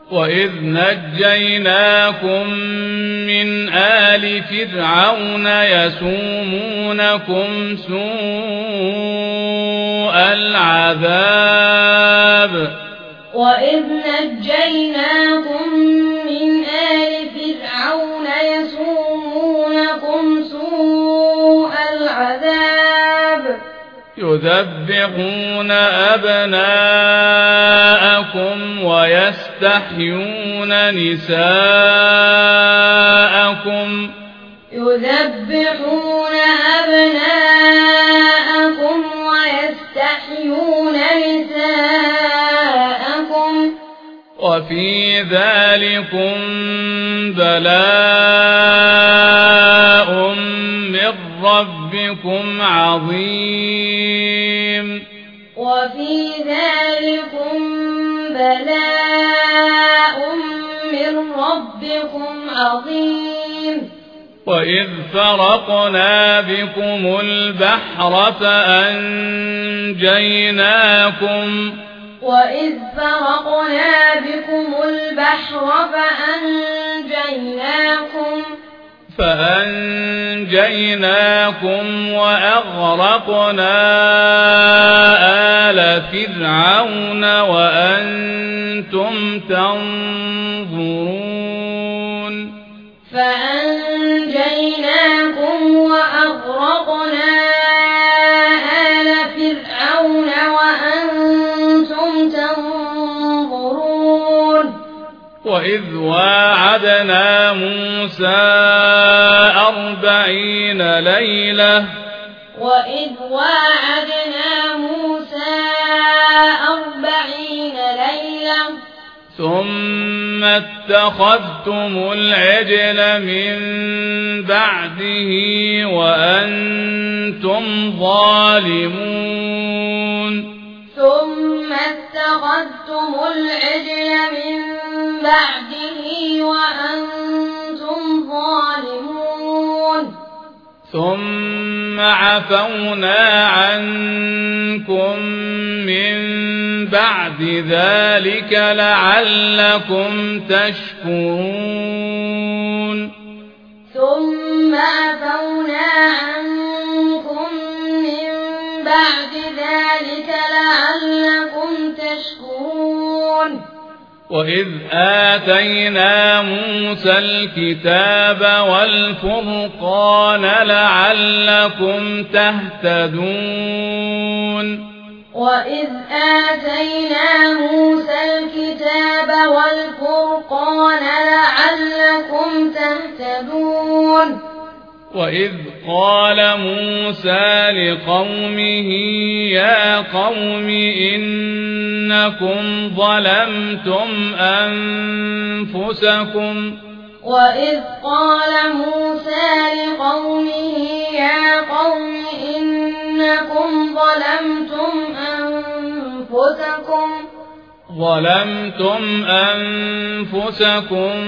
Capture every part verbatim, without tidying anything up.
وإذ نجيناكم من آل فرعون يسومونكم سوء العذاب وإذ نجيناكم من آل فرعون يسومونكم سوء العذاب يذبحون أبناءكم ويستحيون نساءكم يذبحون أبناءكم ويستحيون نساءكم وفي ذلكم بلاء من ربكم عظيم وفي ذلكم بلاء من ربكم عظيم وإذ فرقنا بكم البحر فأنجيناكم وإذ فرقنا بكم البحر فأنجيناكم فأنجيناكم وأغرقنا آل فرعون وأنتم تنظرون فأنجيناكم وأغرقنا آل فرعون وأنتم تنظرون وإذ واعدنا موسى أربعين ليلة وإذ واعدنا موسى أربعين ليلة ثم اتخذتم العجل من بعده وأنتم ظالمون ثم اتخذتم العجل من بعده وأنتم ظالمون ثم عفونا عنكم من بعد ذلك لعلكم تشكرون ثم عفونا عنكم من بعد ذلك لعلكم تشكرون وإذ آتينا موسى الكتاب والفرقان لعلكم تهتدون وإذ آتينا موسى الكتاب والفرقان لعلكم تهتدون وإذ قال موسى لقومه يا قوم إنكم ظلمتم أنفسكم وإذ قال موسى لقومه يا قوم إنكم ظلمتم أنفسكم ظلمتم أنفسكم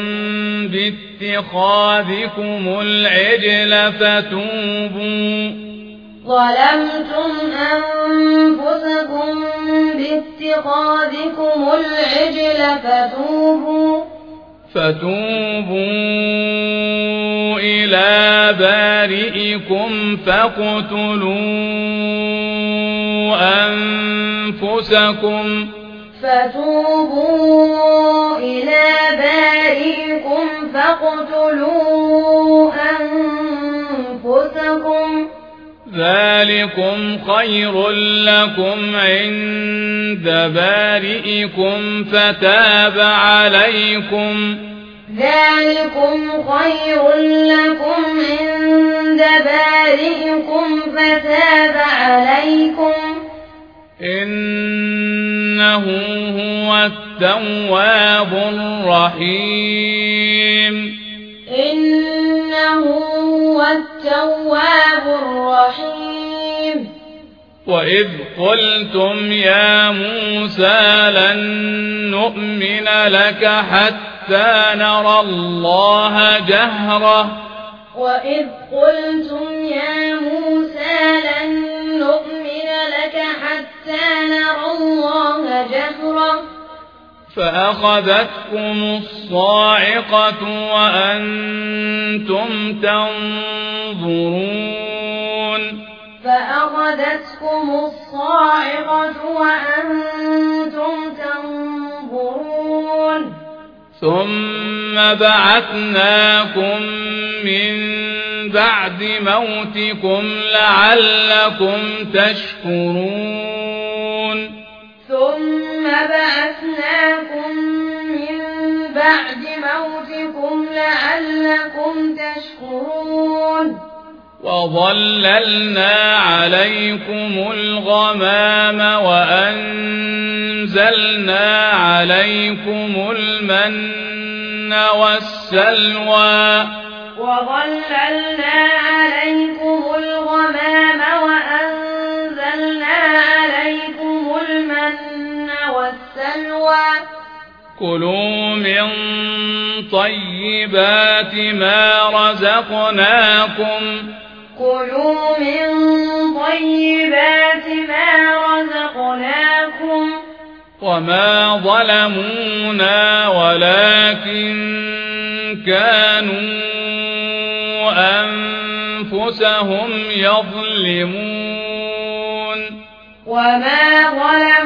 باتخاذكم العجل فتوبوا ظلمتم أنفسكم باتخاذكم العجل فتوبوا فتوبوا إلى بارئكم فاقتلوا أنفسكم فتوبوا إلى بارئكم فاقتلوا أنفسكم ذلكم خير لكم عند بارئكم فتاب عليكم ذلكم خير لكم عند بارئكم فتاب عليكم إنه هو التواب الرحيم إنه هو التواب الرحيم وإذ قلتم يا موسى لن نؤمن لك حتى نرى الله جهرة وإذ قلتم يا موسى لن نؤمن لك حتى نرى الله جهرة فأخذتكم الصاعقة وأنتم تنظرون فأخذتكم الصاعقة وأنتم تنظرون ثم بعثناكم من بعد موتكم لعلكم تشكرون ثم بعثناكم من بعد موتكم لعلكم تشكرون وظللنا عليكم الغمام وأنزلنا عليكم المن والسلوى وظللنا عليكم الغمام وأنزلنا عليكم المن والسلوى كلوا من طيبات ما رزقناكم كلوا من طيبات ما رزقناكم وما ظلمونا ولكن كانوا أنفسهم يظلمون وما ظلمونا